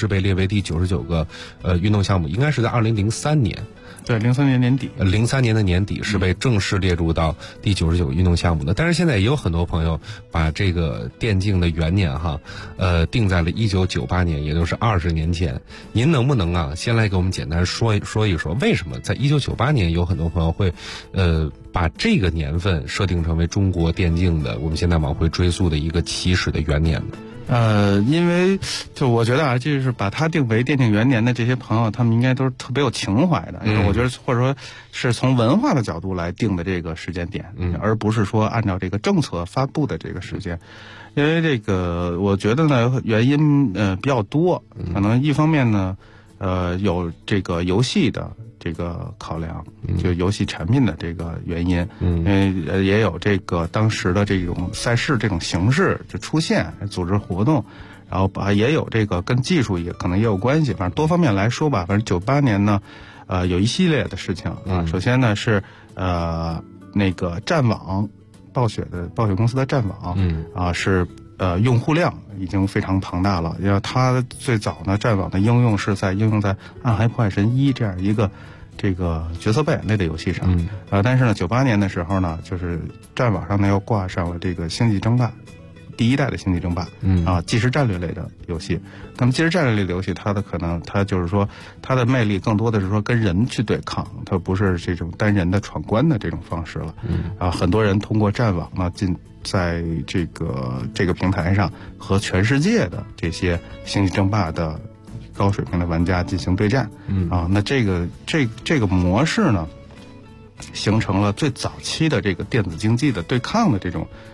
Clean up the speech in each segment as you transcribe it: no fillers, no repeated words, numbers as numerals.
式被列为第99个运动项目，应该是在2003年。 对，03年年底 ，03年的年底是被正式列入到第99个运动项目的。但是现在也有很多朋友把这个电竞的元年定在了1998年，也就是20年前。您能不能先来给我们简单说一说，为什么在1998年有很多朋友会把这个年份设定成为中国电竞的我们现在往回追溯的一个起始的元年呢？ 因为就我觉得就是把它定为电竞元年的这些朋友，他们应该都是特别有情怀的，因为我觉得或者说是从文化的角度来定的这个时间点，而不是说按照这个政策发布的这个时间。因为这个我觉得呢原因比较多，可能一方面呢有这个游戏的这个考量，就游戏产品的这个原因，也有这个当时的这种赛事这种形式就出现，组织活动，然后也有这个跟技术也可能也有关系，反正多方面来说吧，反正98年呢，有一系列的事情啊，首先呢是那个战网，暴雪公司的战网，是用户量已经非常庞大了，因为它最早呢战网的应用是应用在《暗黑破坏神1》这样一个这个角色扮演类的游戏上，但是呢98年的时候呢，就是战网上呢又挂上了这个星际争霸第一代的星际争霸，即时战略类的游戏。那么即时战略类的游戏，它就是说它的魅力更多的是说跟人去对抗，它不是这种单人的闯关的这种方式了。很多人通过战网呢在这个平台上和全世界的这些星际争霸的高水平的玩家进行对战，那这个模式呢，形成了最早期的这个电子竞技的对抗的这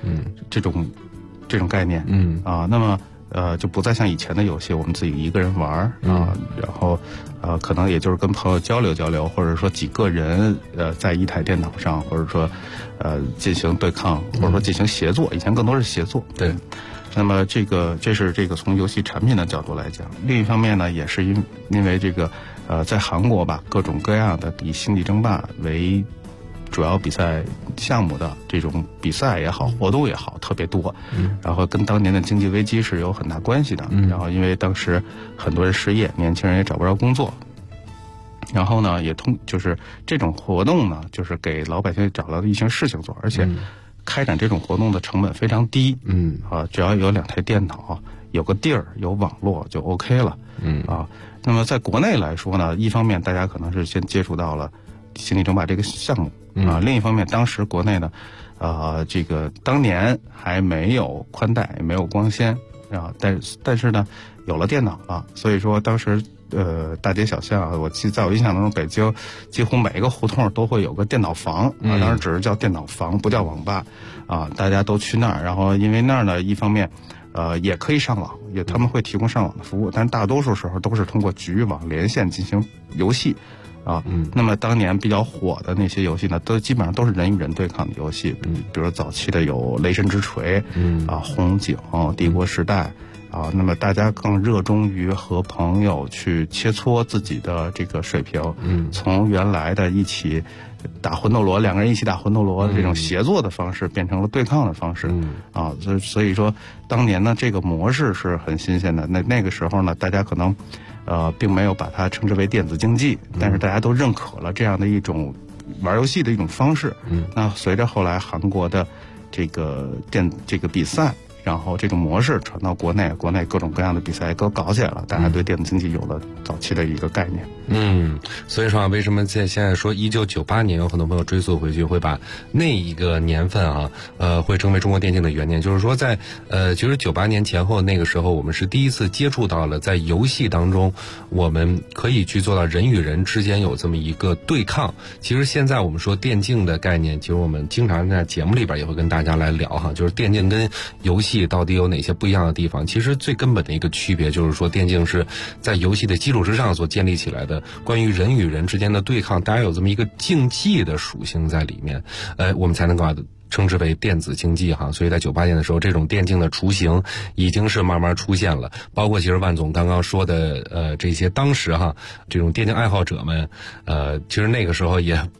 种概念，那么就不再像以前的游戏，我们自己一个人玩然后可能也就是跟朋友交流，或者说几个人在一台电脑上，或者说进行对抗，或者说进行协作，以前更多是协作。 对。 那么这是这个从游戏产品的角度来讲，另一方面呢，也是因为这个在韩国吧，各种各样的以星际争霸为主要比赛项目的这种比赛也好，活动也好，特别多，然后跟当年的经济危机是有很大关系的。然后因为当时很多人失业，年轻人也找不着工作，然后呢就是这种活动呢，就是给老百姓找到一些事情做，而且开展这种活动的成本非常低，只要有2台电脑，有个地儿，有网络就 OK 了，那么在国内来说呢，一方面大家可能是先接触到了星际争霸这个项目，另一方面当时国内呢，这个当年还没有宽带，也没有光纤但是呢有了电脑了，所以说当时大街小巷，在我印象当中，北京几乎每一个胡同都会有个电脑房，当时只是叫电脑房，不叫网吧，大家都去那儿，然后因为那儿呢，一方面也可以上网，他们会提供上网的服务，但大多数时候都是通过局域网连线进行游戏。那么当年比较火的那些游戏呢，基本上都是人与人对抗的游戏，比如说早期的有雷神之锤，红警、帝国时代。那么大家更热衷于和朋友去切磋自己的这个水平，从原来的一起打魂斗罗，2个人一起打魂斗罗的这种协作的方式，变成了对抗的方式，所以说当年呢这个模式是很新鲜的。那个时候呢，大家可能并没有把它称之为电子竞技，但是大家都认可了这样的一种玩游戏的一种方式。那随着后来韩国的这个比赛，然后这种模式传到国内各种各样的比赛都搞起来了，大家对电子竞技有了早期的一个概念。 所以说为什么现在说1998年有很多朋友追溯回去，会把那一个年份会成为中国电竞的元年，就是说在其实98年前后那个时候，我们是第一次接触到了在游戏当中我们可以去做到人与人之间有这么一个对抗。其实现在我们说电竞的概念，其实我们经常在节目里边也会跟大家来聊就是电竞跟游戏到底有哪些不一样的地方。其实最根本的一个区别就是说，电竞是在游戏的基础之上所建立起来的关于人与人之间的对抗，大家有这么一个竞技的属性在里面，我们才能够称之为电子竞技所以在98年的时候，这种电竞的雏形已经是慢慢出现了。包括其实万总刚刚说的这些当时这种电竞爱好者们，其实那个时候也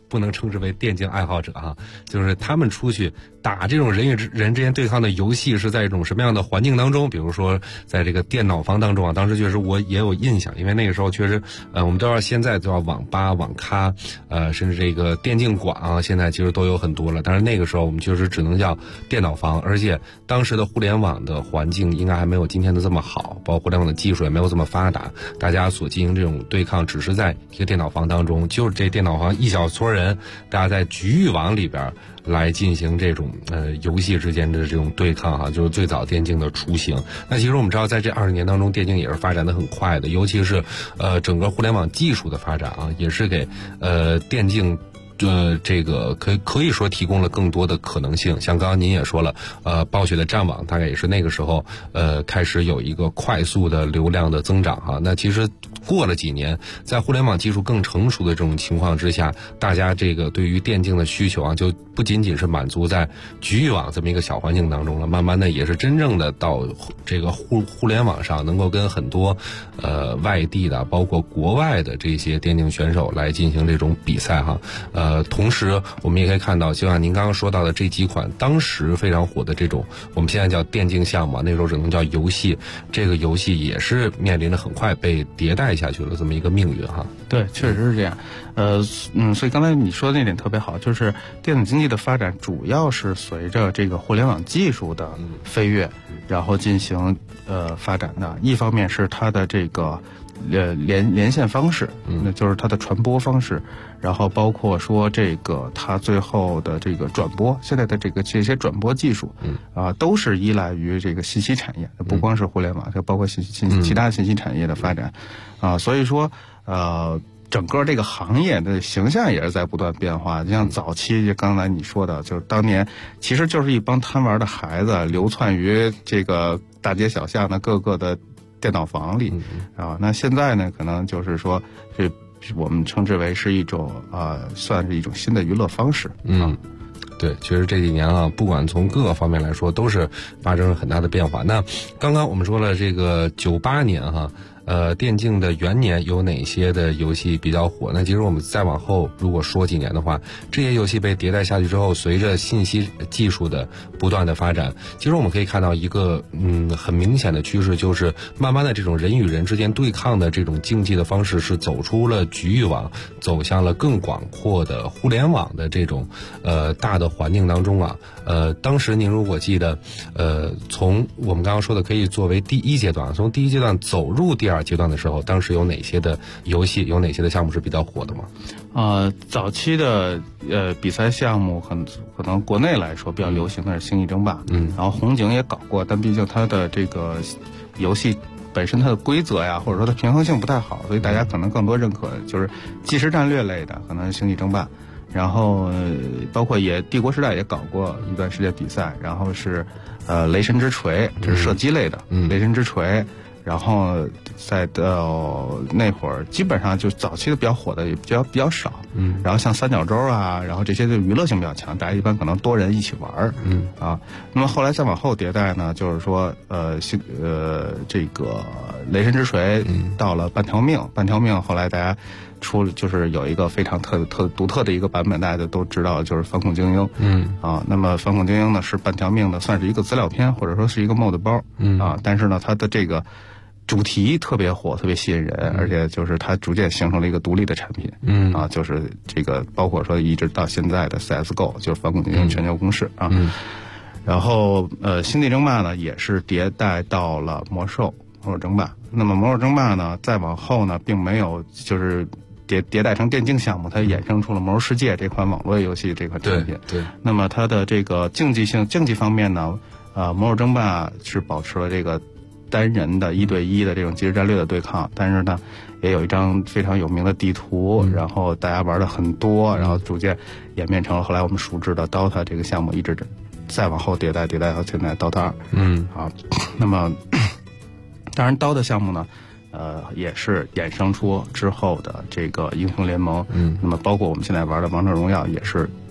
不能称之为电竞爱好者哈，就是他们出去打这种人与人之间对抗的游戏是在一种什么样的环境当中？比如说在这个电脑房当中啊，当时确实我也有印象，因为那个时候确实，我们都要现在都要网吧、网咖，甚至这个电竞馆啊，现在其实都有很多了。但是那个时候我们确实只能叫电脑房，而且当时的互联网的环境应该还没有今天的这么好，包括互联网的技术也没有这么发达，大家所进行这种对抗只是在一个电脑房当中，就是这电脑房一小撮人，大家在局域网里边来进行这种游戏之间的这种对抗哈，就是最早电竞的雏形。那其实我们知道，在这20年当中，电竞也是发展的很快的，尤其是整个互联网技术的发展啊，也是给电竞这个可以说提供了更多的可能性。像刚刚您也说了，暴雪的战网大概也是那个时候开始有一个快速的流量的增长哈。那其实过了几年，在互联网技术更成熟的这种情况之下，大家这个对于电竞的需求啊，就不仅仅是满足在局域网这么一个小环境当中了，慢慢的也是真正的到这个互联网上，能够跟很多外地的包括国外的这些电竞选手来进行这种比赛哈。同时我们也可以看到，就像您刚刚说到的这几款当时非常火的这种我们现在叫电竞项目，那时候只能叫游戏，这个游戏也是面临着很快被迭代下去了这么一个命运哈。 对，确实是这样。所以刚才你说的那点特别好，就是电子竞技的发展主要是随着这个互联网技术的飞跃，然后进行发展的。一方面是它的这个连线方式，那就是它的传播方式，然后包括说这个它最后的这个转播，现在的这些转播技术，都是依赖于这个信息产业，不光是互联网，它包括其他信息产业的发展，所以说整个这个行业的形象也是在不断变化。就像早期，就刚才你说的，就是当年其实就是一帮贪玩的孩子流窜于这个大街小巷的各个的电脑房里那现在呢，可能就是说是我们称之为是一种算是一种新的娱乐方式。 对，其实这几年啊，不管从各个方面来说，都是发生了很大的变化。那刚刚我们说了这个98年哈。电竞的元年有哪些的游戏比较火？那其实我们再往后如果说几年的话，这些游戏被迭代下去之后，随着信息技术的不断的发展，其实我们可以看到一个很明显的趋势，就是慢慢的这种人与人之间对抗的这种竞技的方式是走出了局域网，走向了更广阔的互联网的这种大的环境当中啊。当时您如果记得从我们刚刚说的可以作为第一阶段，从第一阶段走入第二阶段的时候，当时有哪些的游戏，有哪些的项目是比较火的吗？ 早期的比赛项目可能国内来说比较流行的是星际争霸，然后红警也搞过，但毕竟它的这个游戏本身它的规则呀，或者说它平衡性不太好，所以大家可能更多认可就是即时战略类的，可能是星际争霸。然后包括帝国时代也搞过一段时间比赛，然后是雷神之锤，这是射击类的，雷神之锤。然后再到那会儿，基本上就早期的比较火的也比较少，然后像三角洲啊，然后这些就娱乐性比较强，大家一般可能多人一起玩，那么后来再往后迭代呢，就是说这个雷神之锤到了半条命后来大家就是有一个非常独特的一个版本，大家都知道，就是反恐精英，那么反恐精英呢是半条命的，算是一个资料片或者说是一个 mod 包，但是呢它的这个主题特别火，特别吸引人，而且就是它逐渐形成了一个独立的产品，就是这个包括说一直到现在的 CSGO， 就是反恐精英全球公示然后星际争霸呢也是迭代到了魔兽争霸。那么魔兽争霸呢再往后呢并没有就是迭代成电竞项目，它衍生出了魔兽世界这款网络游戏这款产品。 对。 那么它的这个竞技方面呢，魔兽争霸是保持了这个单人的1对1的这种即时战略的对抗，但是呢也有一张非常有名的地图，然后大家玩的很多，然后逐渐演变成了后来我们熟知的 DOTA 这个项目，一直再往后迭代到现在 DOTA 2。那么当然DOTA项目呢也是衍生出之后的这个英雄联盟，那么包括我们现在玩的王者荣耀也是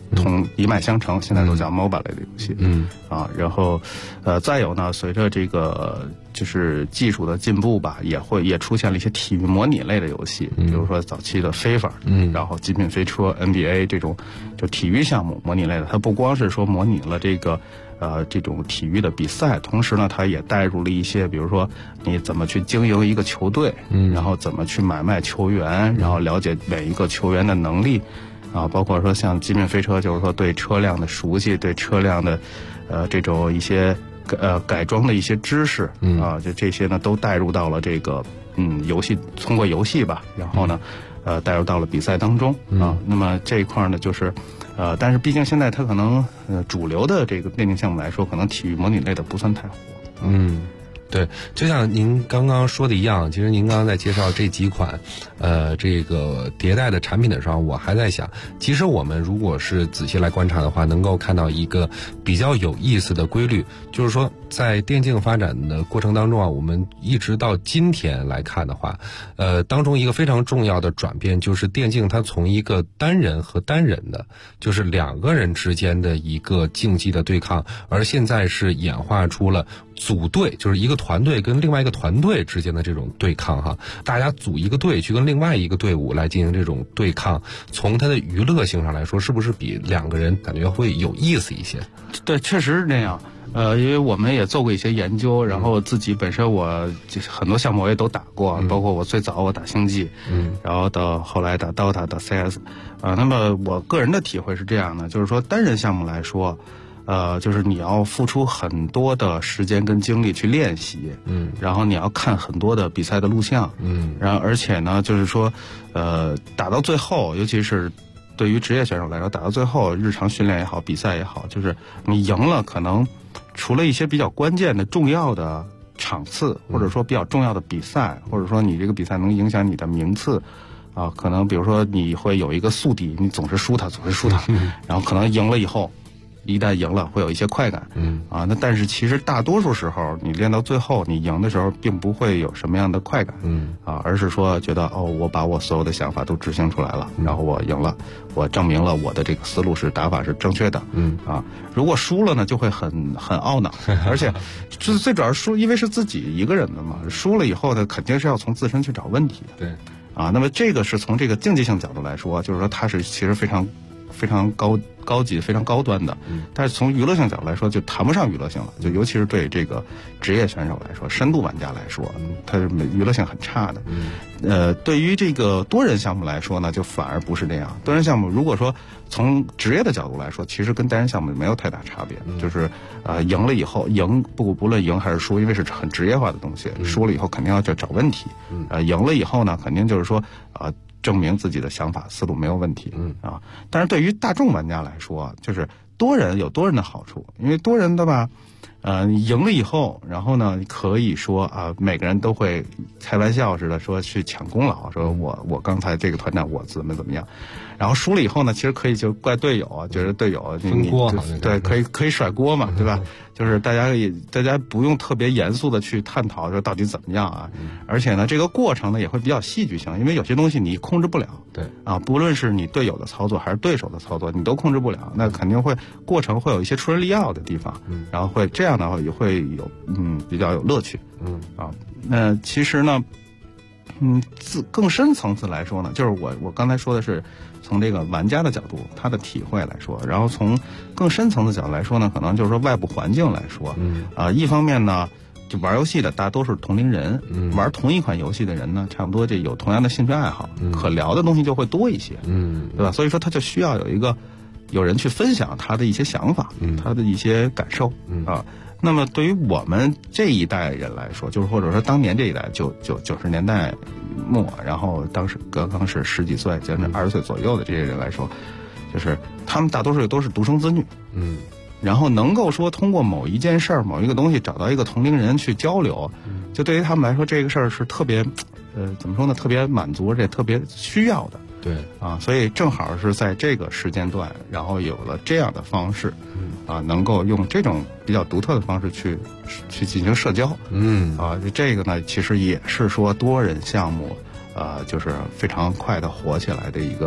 一脉相承，现在都叫 MOBA 类的游戏。然后再有呢，随着这个就是技术的进步吧，也出现了一些体育模拟类的游戏，比如说早期的 FIFA，然后极品飞车、NBA 这种就体育项目模拟类的，它不光是说模拟了这种体育的比赛，同时呢，它也带入了一些，比如说你怎么去经营一个球队，然后怎么去买卖球员，然后了解每一个球员的能力，包括说像极品飞车，就是说对车辆的熟悉，对车辆的这种一些改装的一些知识，就这些呢都带入到了这个游戏，通过游戏吧，然后呢带入到了比赛当中那么这一块呢就是。但是毕竟现在它可能主流的这个电竞项目来说，可能体育模拟类的不算太火。 对，就像您刚刚说的一样，其实您刚刚在介绍这几款这个迭代的产品的时候，我还在想，其实我们如果是仔细来观察的话，能够看到一个比较有意思的规律，就是说在电竞发展的过程当中我们一直到今天来看的话，当中一个非常重要的转变就是电竞它从一个单人和单人的，就是两个人之间的一个竞技的对抗，而现在是演化出了组队，就是一个团队跟另外一个团队之间的这种对抗大家组一个队去跟另外一个队伍来进行这种对抗，从它的娱乐性上来说，是不是比两个人感觉会有意思一些？ 对，确实是这样。因为我们也做过一些研究，然后自己本身我很多项目我也都打过，包括我最早我打星际，然后到后来打 DOTA 打 CS，那么我个人的体会是这样的，就是说单人项目来说。就是你要付出很多的时间跟精力去练习，然后你要看很多的比赛的录像，然后而且呢，就是说，打到最后，尤其是对于职业选手来说，打到最后，日常训练也好，比赛也好，就是你赢了，可能除了一些比较关键的、重要的场次，或者说比较重要的比赛，或者说你这个比赛能影响你的名次。可能比如说你会有一个宿敌，你总是输他，然后可能赢了以后。一旦赢了会有一些快感，那但是其实大多数时候你练到最后，你赢的时候并不会有什么样的快感，而是说觉得我把我所有的想法都执行出来了，然后我赢了，我证明了我的这个思路是打法是正确的，如果输了呢，就会很懊恼，而且就是最主要输，因为是自己一个人的嘛，输了以后呢，肯定是要从自身去找问题， 对， 那么这个是从这个竞技性角度来说，就是说它是其实非常高级、非常高端的，但是从娱乐性角度来说，就谈不上娱乐性了。就尤其是对这个职业选手来说、深度玩家来说，它是娱乐性很差的。对于这个多人项目来说呢，就反而不是这样。多人项目如果说从职业的角度来说，其实跟单人项目没有太大差别，就是赢了以后不论赢还是输，因为是很职业化的东西，输了以后肯定要找问题，赢了以后呢，肯定就是说证明自己的想法思路没有问题，但是对于大众玩家来说，就是多人有多人的好处，因为多人的吧，赢了以后，然后呢，可以说每个人都会开玩笑似的说去抢功劳，说我刚才这个团战我怎么样，然后输了以后呢，其实可以就怪队友觉得队友分锅， 对，可以甩锅嘛，对吧？就是大家不用特别严肃的去探讨说到底怎么样而且呢，这个过程呢也会比较戏剧性，因为有些东西你控制不了， 对不论是你队友的操作还是对手的操作，你都控制不了，那肯定会过程会有一些出人意料的地方，然后会这样的话也会有比较有乐趣，那其实呢，更深层次来说呢，就是我刚才说的是从这个玩家的角度他的体会来说，然后从更深层次角度来说呢，可能就是说外部环境来说，一方面呢，就玩游戏的大多数是同龄人，玩同一款游戏的人呢，差不多这有同样的兴趣爱好，可聊的东西就会多一些，对吧？所以说他就需要有人去分享他的一些想法，他的一些感受那么对于我们这一代人来说，就是或者说当年这一代90年代末，然后当时刚是10几岁将近20岁左右的这些人来说，就是他们大多数都是独生子女，然后能够说通过某一件事儿、某一个东西找到一个同龄人去交流，就对于他们来说这个事儿是特别怎么说呢，特别满足，这特别需要的。 对所以正好是在这个时间段，然后有了这样的方式，能够用这种比较独特的方式去进行社交，这个呢，其实也是说多人项目，就是非常快的火起来的一个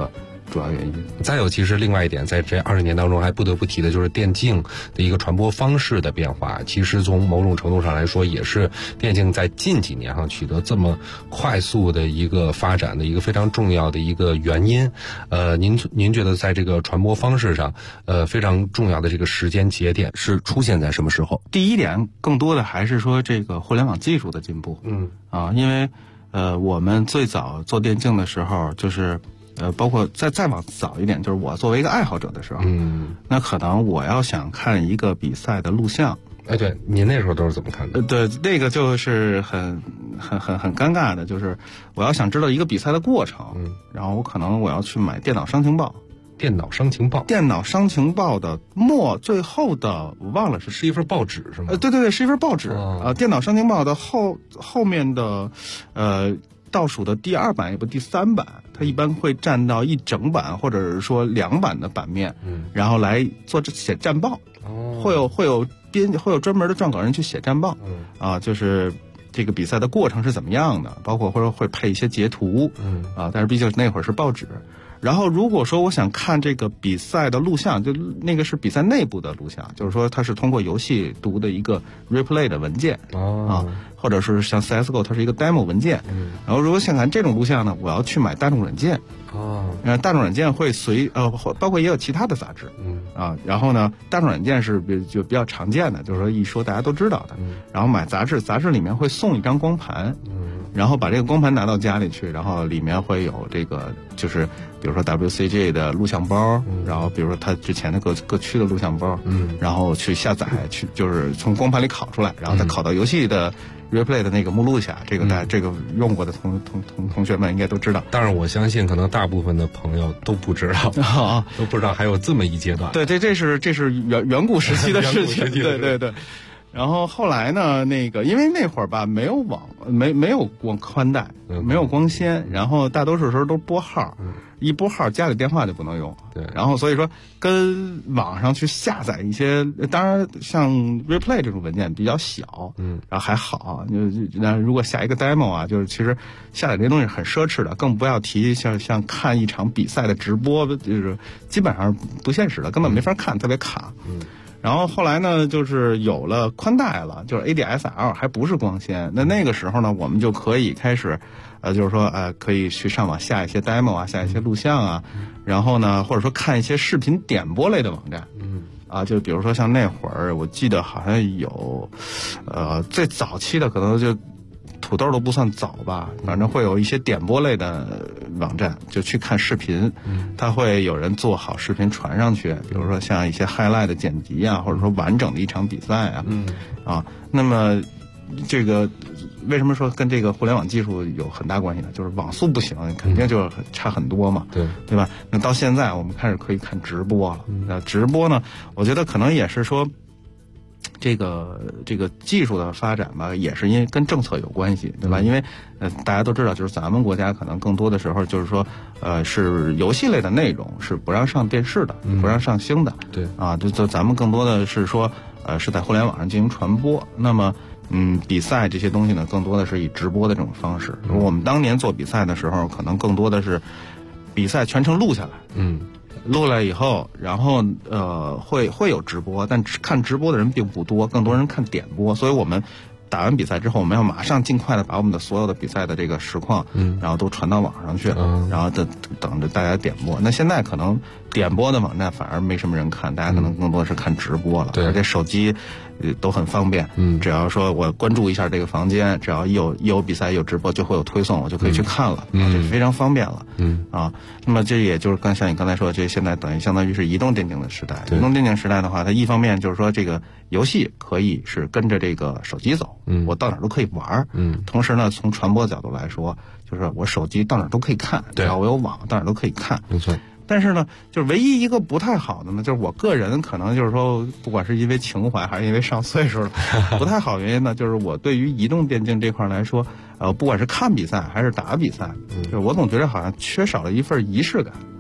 主要原因。 再有，其实另外一点，在这20年当中还不得不提的就是电竞的一个传播方式的变化。其实从某种程度上来说，也是电竞在近几年取得这么快速的一个发展的一个非常重要的一个原因。您觉得在这个传播方式上，非常重要的这个时间节点是出现在什么时候？ 第一点，更多的还是说这个互联网技术的进步。因为我们最早做电竞的时候，就是包括再往早一点，就是我作为一个爱好者的时候，那可能我要想看一个比赛的录像。 对，您那时候都是怎么看的？ 对，那个就是很尴尬的，就是我要想知道一个比赛的过程，然后我要去买电脑伤情报。 电脑伤情报的最后的我忘了是一份报纸是吗？ 对，是一份报纸。电脑伤情报的后面的倒数的第2版也不第3版，它一般会占到1整版或者是说2版的版面，然后来写战报。会有专门的撰稿人去写战报。就是这个比赛的过程是怎么样的，包括或者会配一些截图。但是毕竟那会儿是报纸。然后如果说我想看这个比赛的录像，就那个是比赛内部的录像，就是说它是通过游戏读的一个 replay 的文件。或者是像 CSGO 它是一个 demo 文件。然后如果想看这种录像呢，我要去买大众软件。大众软件会包括也有其他的杂志。然后呢，大众软件是比较常见的，就是说一说大家都知道的。然后买杂志里面会送一张光盘。然后把这个光盘拿到家里去，然后里面会有这个就是比如说 WCG 的录像包，然后比如说它之前的各区的录像包，然后去下载，去就是从光盘里拷出来，然后再拷到游戏的 replay 的那个目录下。这个大家这个用过的同学们应该都知道。 当然我相信可能大部分的朋友都不知道，都不知道还有这么一阶段。 对，这是远古时期的事情。对。然后后来呢，因为那会儿吧没有网，没有宽带，没有光纤，然后大多数时候都拨号，一拨号家里电话就不能用。 对， 然后所以说跟网上去下载一些，当然像 replay 这种文件比较小，然后还好。那如果下一个 demo 啊，就是其实下载这些东西很奢侈的，更不要提像看一场比赛的直播，就是基本上不现实的，根本没法看，特别卡。然后后来呢，就是有了宽带了，就是 ADSL 还不是光纤。那个时候呢，我们就可以开始，就是说可以去上网下一些 demo 啊，下一些录像啊，然后呢，或者说看一些视频点播类的网站。就比如说像那会儿，我记得好像有，最早期的可能就土豆都不算早吧，反正会有一些点播类的网站，就去看视频。它会有人做好视频传上去，比如说像一些 highlight 的剪辑啊，或者说完整的一场比赛啊。那么这个为什么说跟这个互联网技术有很大关系呢？就是网速不行，肯定就差很多嘛，对吧？那到现在我们开始可以看直播了。那直播呢，我觉得可能也是说这个技术的发展吧，也是因为跟政策有关系，对吧？因为大家都知道，就是咱们国家可能更多的时候就是说，是游戏类的内容是不让上电视的，不让上星的。 对就咱们更多的是说，是在互联网上进行传播。那么比赛这些东西呢，更多的是以直播的这种方式。我们当年做比赛的时候，可能更多的是比赛全程录下来。录了以后，然后会有直播，但看直播的人并不多，更多人看点播。所以我们打完比赛之后，我们要马上尽快的把我们的所有的比赛的这个实况，然后都传到网上去，然后等着大家点播。那现在可能点播的网站反而没什么人看，大家可能更多是看直播了。而且手机都很方便，只要说我关注一下这个房间，只要一有比赛有直播就会有推送，我就可以去看了，这非常方便了。那么这也就是像你刚才说，这现在相当于是移动电竞的时代。移动电竞时代的话，它一方面就是说这个游戏可以是跟着这个手机走，我到哪儿都可以玩。同时呢，从传播角度来说，就是我手机到哪儿都可以看，只要我有网，到哪儿都可以看。 没错。 但是呢，就是唯一一个不太好的呢，就是我个人可能就是说，不管是因为情怀还是因为上岁数了，不太好原因呢，就是我对于移动电竞这块来说，不管是看比赛还是打比赛，就是我总觉得好像缺少了一份仪式感。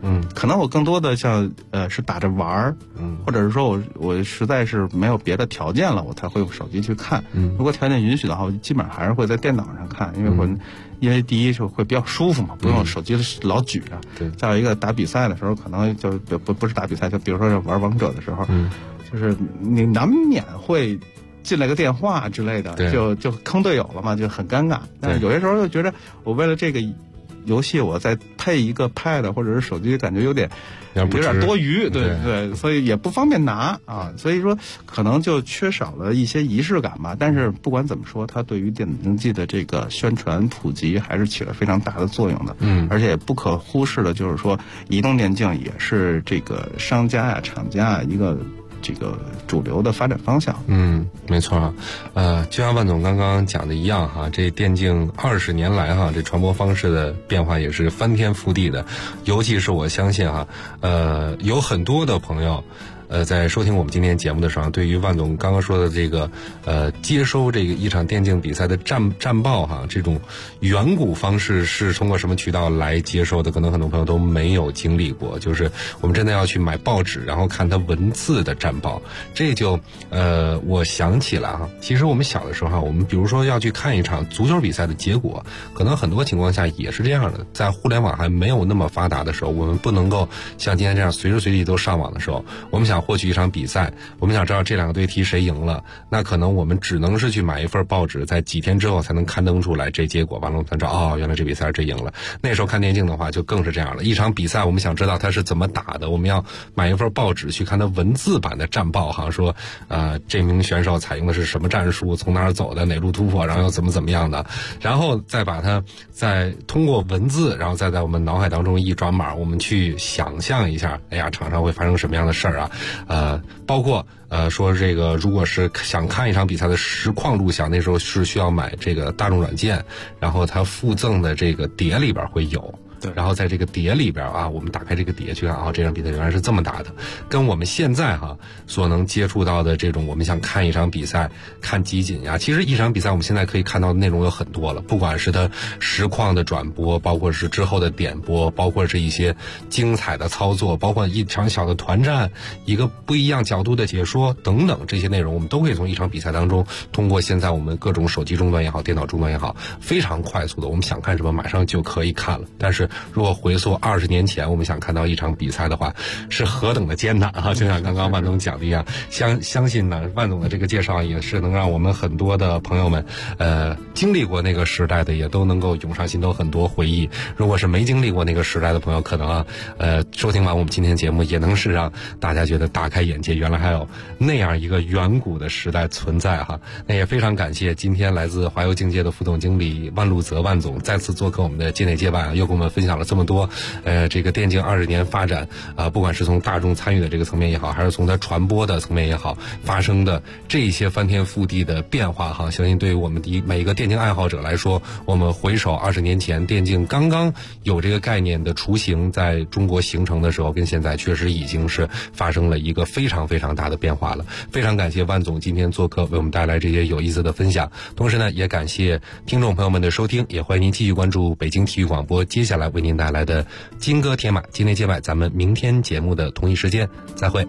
可能我更多的像是打着玩儿，或者是说我实在是没有别的条件了，我才会用手机去看。如果条件允许的话，我基本上还是会在电脑上看，因为第一是会比较舒服嘛，不用手机老举着。 对。 再有一个打比赛的时候，可能就不是打比赛，就比如说玩王者的时候，就是你难免会进来个电话之类的，就坑队友了嘛，就很尴尬。但是有些时候又觉得，我为了这个游戏，我再配一个 pad 或者是手机，感觉有点多余，对，所以也不方便拿啊。所以说，可能就缺少了一些仪式感吧。但是不管怎么说，它对于电子竞技的这个宣传普及还是起了非常大的作用的。而且不可忽视的就是说，移动电竞也是这个商家呀、厂家一个这个主流的发展方向。 没错就像万总刚刚讲的一样哈，这电竞20年来哈，这传播方式的变化也是翻天覆地的。尤其是我相信哈，有很多的朋友在收听我们今天节目的时候，对于万总刚刚说的这个接收这个一场电竞比赛的战报哈，这种远古方式是通过什么渠道来接收的？可能很多朋友都没有经历过，就是我们真的要去买报纸，然后看它文字的战报。这就我想起来哈，其实我们小的时候哈，我们比如说要去看一场足球比赛的结果，可能很多情况下也是这样的。在互联网还没有那么发达的时候，我们不能够像今天这样随时随地都上网的时候，我们想获取一场比赛，我们想知道这两个队踢谁赢了，那可能我们只能是去买一份报纸，在几天之后才能刊登出来这结果，完了我们才知道原来这比赛是谁赢了。那时候看电竞的话就更是这样了，一场比赛我们想知道它是怎么打的，我们要买一份报纸去看它文字版的战报哈，说这名选手采用的是什么战术，从哪儿走的，哪路突破，然后又怎么样的，然后再把它再通过文字，然后再在我们脑海当中一转码，我们去想象一下，哎呀，场上会发生什么样的事儿啊，包括说这个如果是想看一场比赛的实况录像，那时候是需要买这个大众软件，然后它附赠的这个碟里边会有。然后在这个碟里边我们打开这个碟去看这场比赛原来是这么打的，跟我们现在所能接触到的这种我们想看一场比赛看集锦呀，其实一场比赛我们现在可以看到的内容有很多了，不管是它实况的转播，包括是之后的点播，包括是一些精彩的操作，包括一场小的团战，一个不一样角度的解说等等，这些内容我们都可以从一场比赛当中，通过现在我们各种手机终端也好，电脑终端也好，非常快速的我们想看什么马上就可以看了。但是如果回溯20年前，我们想看到一场比赛的话，是何等的艰难就像刚刚万总讲的一样，相信呢，万总的这个介绍也是能让我们很多的朋友们，经历过那个时代的，也都能够涌上心头很多回忆。如果是没经历过那个时代的朋友，可能收听完我们今天节目，也能是让大家觉得大开眼界，原来还有那样一个远古的时代存在那也非常感谢今天来自华邮境界的副总经理万路泽万总再次做客我们的接内接办，又跟我们分享了这么多这个电竞20年发展不管是从大众参与的这个层面也好，还是从它传播的层面也好，发生的这些翻天覆地的变化相信对于我们每一个电竞爱好者来说，我们回首20年前电竞刚刚有这个概念的雏形在中国形成的时候，跟现在确实已经是发生了一个非常非常大的变化了。非常感谢万总今天做客为我们带来这些有意思的分享，同时呢也感谢听众朋友们的收听，也欢迎您继续关注北京体育广播接下来为您带来的金戈铁马今天接外，咱们明天节目的同一时间再会。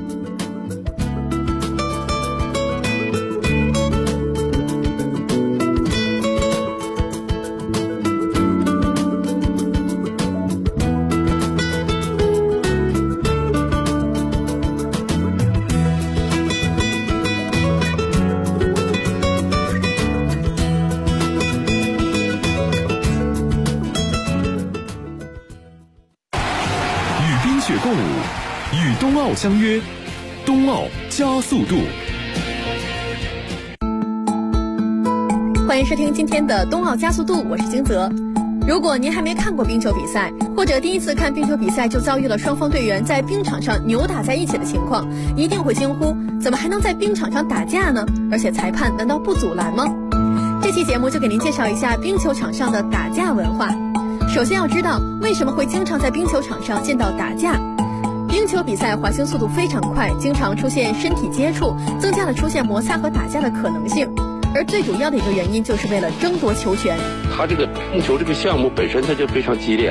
共舞，与冬奥相约，冬奥加速度。 欢迎收听今天的冬奥加速度，我是金泽。如果您还没看过冰球比赛，或者第一次看冰球比赛就遭遇了双方队员在冰场上扭打在一起的情况，一定会惊呼：怎么还能在冰场上打架呢？而且裁判难道不阻拦吗？这期节目就给您介绍一下冰球场上的打架文化。首先要知道为什么会经常在冰球场上见到打架。冰球比赛滑行速度非常快，经常出现身体接触，增加了出现摩擦和打架的可能性。而最主要的一个原因就是为了争夺球权。 它这个冰球这个项目本身它就非常激烈，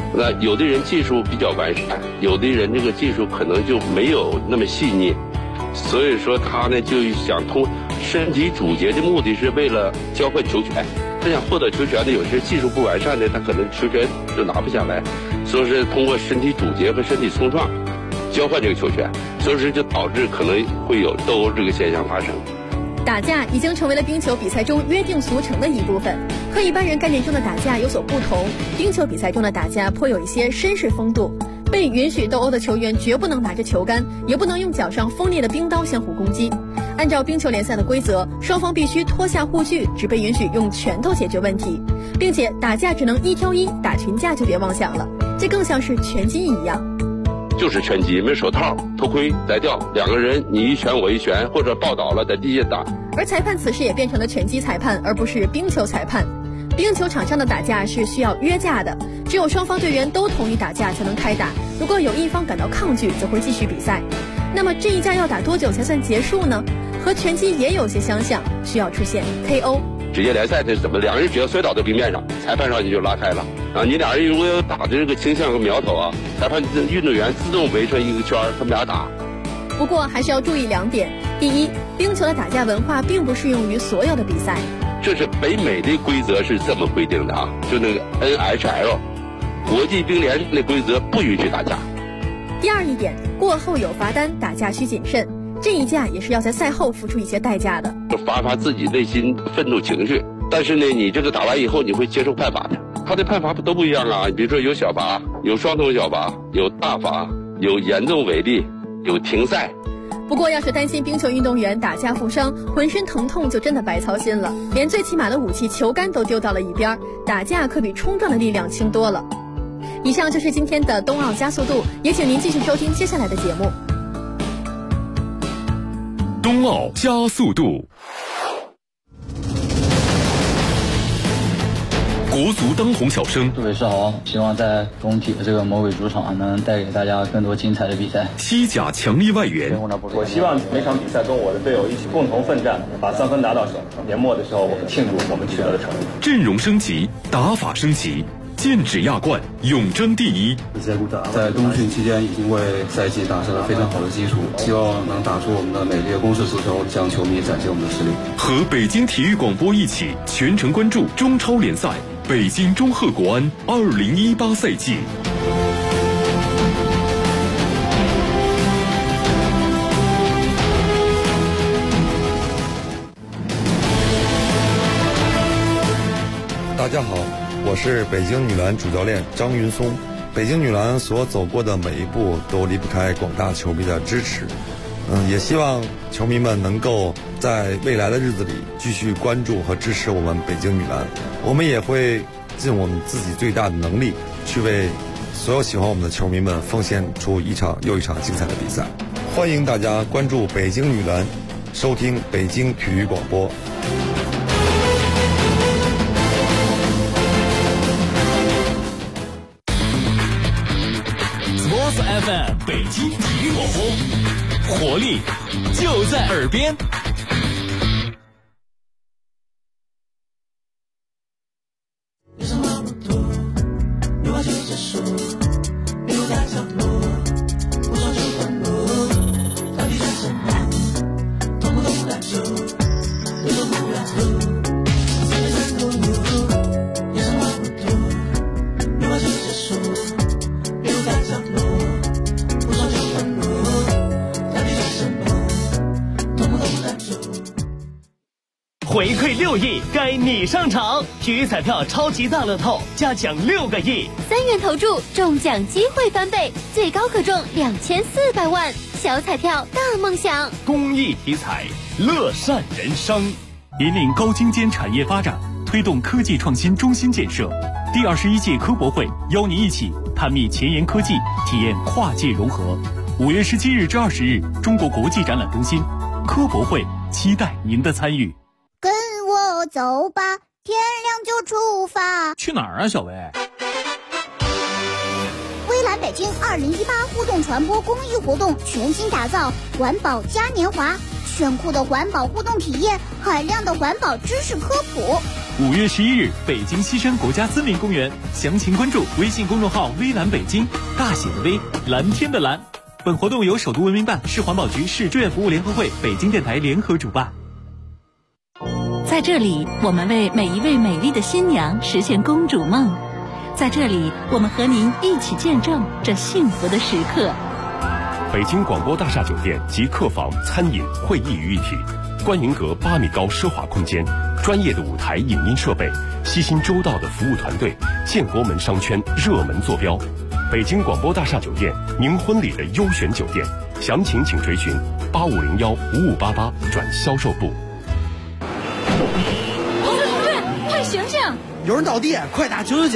那有的人技术比较完善，有的人这个技术可能就没有那么细腻，所以说他呢就想通身体主节的目的是为了交换球权。他想获得球权的，有些技术不完善的，他可能球权就拿不下来，所以是通过身体主节和身体冲撞交换这个球权，所以说就导致可能会有斗殴这个现象发生。 打架已经成为了冰球比赛中约定俗成的一部分，和一般人概念中的打架有所不同。冰球比赛中的打架颇有一些绅士风度，被允许斗殴的球员绝不能拿着球杆，也不能用脚上锋利的冰刀相互攻击。按照冰球联赛的规则，双方必须脱下护具，只被允许用拳头解决问题，并且打架只能1挑1，打群架就别妄想了，这更像是拳击一样。 就是拳击，没手套、头盔、带吊，两个人你一拳我一拳，或者抱倒了在地下打。 而裁判此时也变成了拳击裁判，而不是冰球裁判。冰球场上的打架是需要约架的，只有双方队员都同意打架才能开打，如果有一方感到抗拒，则会继续比赛。那么这一架要打多久才算结束呢？和拳击也有些相像，需要出现 KO。 职业联赛这是怎么？两个人只要摔倒在冰面上，裁判上去就拉开了啊！你俩人如果有打的这个倾向和苗头啊，裁判运动员自动围成一个圈，他们俩打。 不过还是要注意2点：第一，冰球的打架文化并不适用于所有的比赛。 这是北美的规则是这么规定的啊，就那个 NHL 国际冰联的规则不允许打架。 第二一点，过后有罚单，打架需谨慎。这一架也是要在赛后付出一些代价的， 就发自己内心愤怒情绪。但是呢，你这个打完以后，你会接受判罚的。他的判罚都不一样啊，比如说有小罚，有双重小罚，有大罚，有严重违例，有停赛。 不过要是担心冰球运动员打架负伤，浑身疼痛就真的白操心了，连最起码的武器球杆都丢到了一边，打架可比冲撞的力量轻多了。以上就是今天的冬奥加速度，也请您继续收听接下来的节目。 冬奥加速度，国足当红小生。 杜伟世豪，希望在工体的这个魔鬼主场能带给大家更多精彩的比赛。 西甲强力外援， 我希望每场比赛跟我的队友一起共同奋战，把3分拿到手。年末的时候，我们庆祝我们取得的成绩。 阵容升级，打法升级。剑指亚冠，永争第一。 在冬训期间已经为赛季打下了非常好的基础，希望能打出我们的美丽的攻势足球，向球迷展现我们的实力。 和北京体育广播一起全程关注中超联赛北京中赫国安2018赛季。 大家好，我是北京女篮主教练张云松。北京女篮所走过的每一步都离不开广大球迷的支持。也希望球迷们能够在未来的日子里继续关注和支持我们北京女篮。我们也会尽我们自己最大的能力，去为所有喜欢我们的球迷们奉献出一场又一场精彩的比赛。欢迎大家关注北京女篮，收听北京体育广播。 FM 北京体育广播，活力就在耳边。 回馈6亿，该你上场！体育彩票超级大乐透加奖6个亿 ，3元投注中奖机会翻倍，最高可中2400万。小彩票大梦想， 公益体彩，乐善人生。 引领高精尖产业发展，推动科技创新中心建设。第21届科博会邀您一起探秘前沿科技，体验跨界融合。5月17日至20日，中国国际展览中心科博会，期待您的参与。 跟我走吧，天亮就出发。 去哪儿啊，小薇？ 蔚蓝北京2018互动传播公益活动全新打造环保嘉年华，炫酷的环保互动体验，海量的环保知识科普， 5月11日，北京西山国家森林公园，详情关注微信公众号“微蓝北京”，大写的微，蓝天的蓝。本活动由首都文明办、市环保局、市志愿服务联合会、北京电台联合主办。 在这里，我们为每一位美丽的新娘实现公主梦。在这里，我们和您一起见证这幸福的时刻。 北京广播大厦酒店集客房、餐饮、会议于一体，观云阁8米高奢华空间，专业的舞台影音设备，悉心周到的服务团队，建国门商圈热门坐标。北京广播大厦酒店，您婚礼的优选酒店，详情请垂询85015588转销售部。 同志，快醒醒！ 有人倒地，快打999！